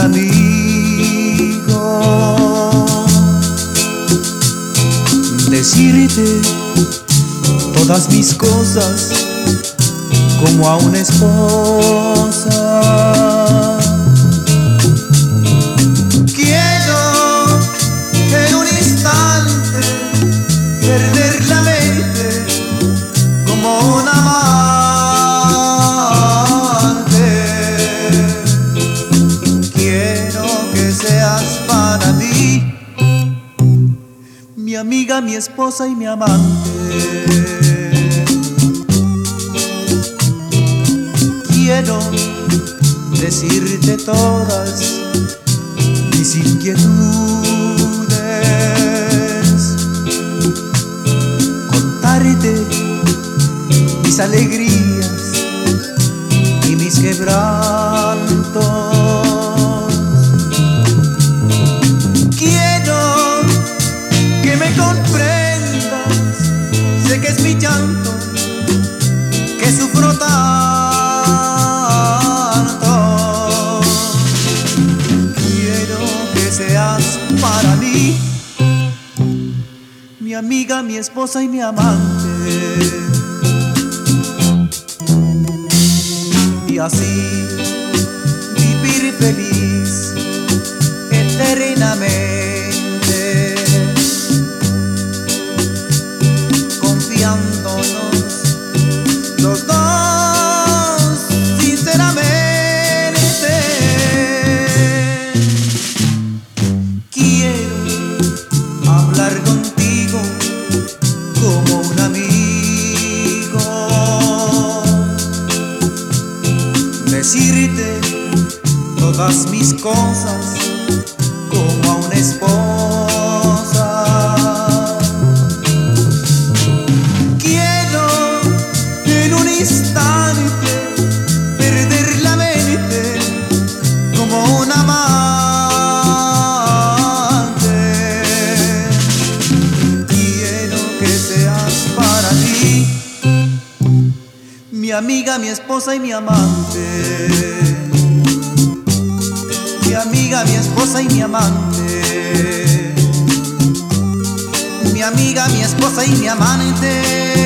amigo, decirte todas mis cosas como a una esposa. Quiero en un instante perder la mente como un amante. Quiero que seas para mí mi amiga, mi esposa y mi amante. Quiero decirte todas mis inquietudes, contarte mis alegrías y mis quebrantos. Quiero que me comprendas, sé que es mi llanto, que sufro tanto. Quiero que seas para mí mi amiga, mi esposa y mi amante. Y así vivir feliz eternamente, confiándonos los dos sinceramente. Quiero hablar contigo como un amigo, decirte todas mis cosas como a una esposa. Quiero en un instante perder la mente como un amante. Quiero que seas para mí mi amiga, mi esposa y mi amante. Mi amiga, mi esposa y mi amante. Mi amiga, mi esposa y mi amante.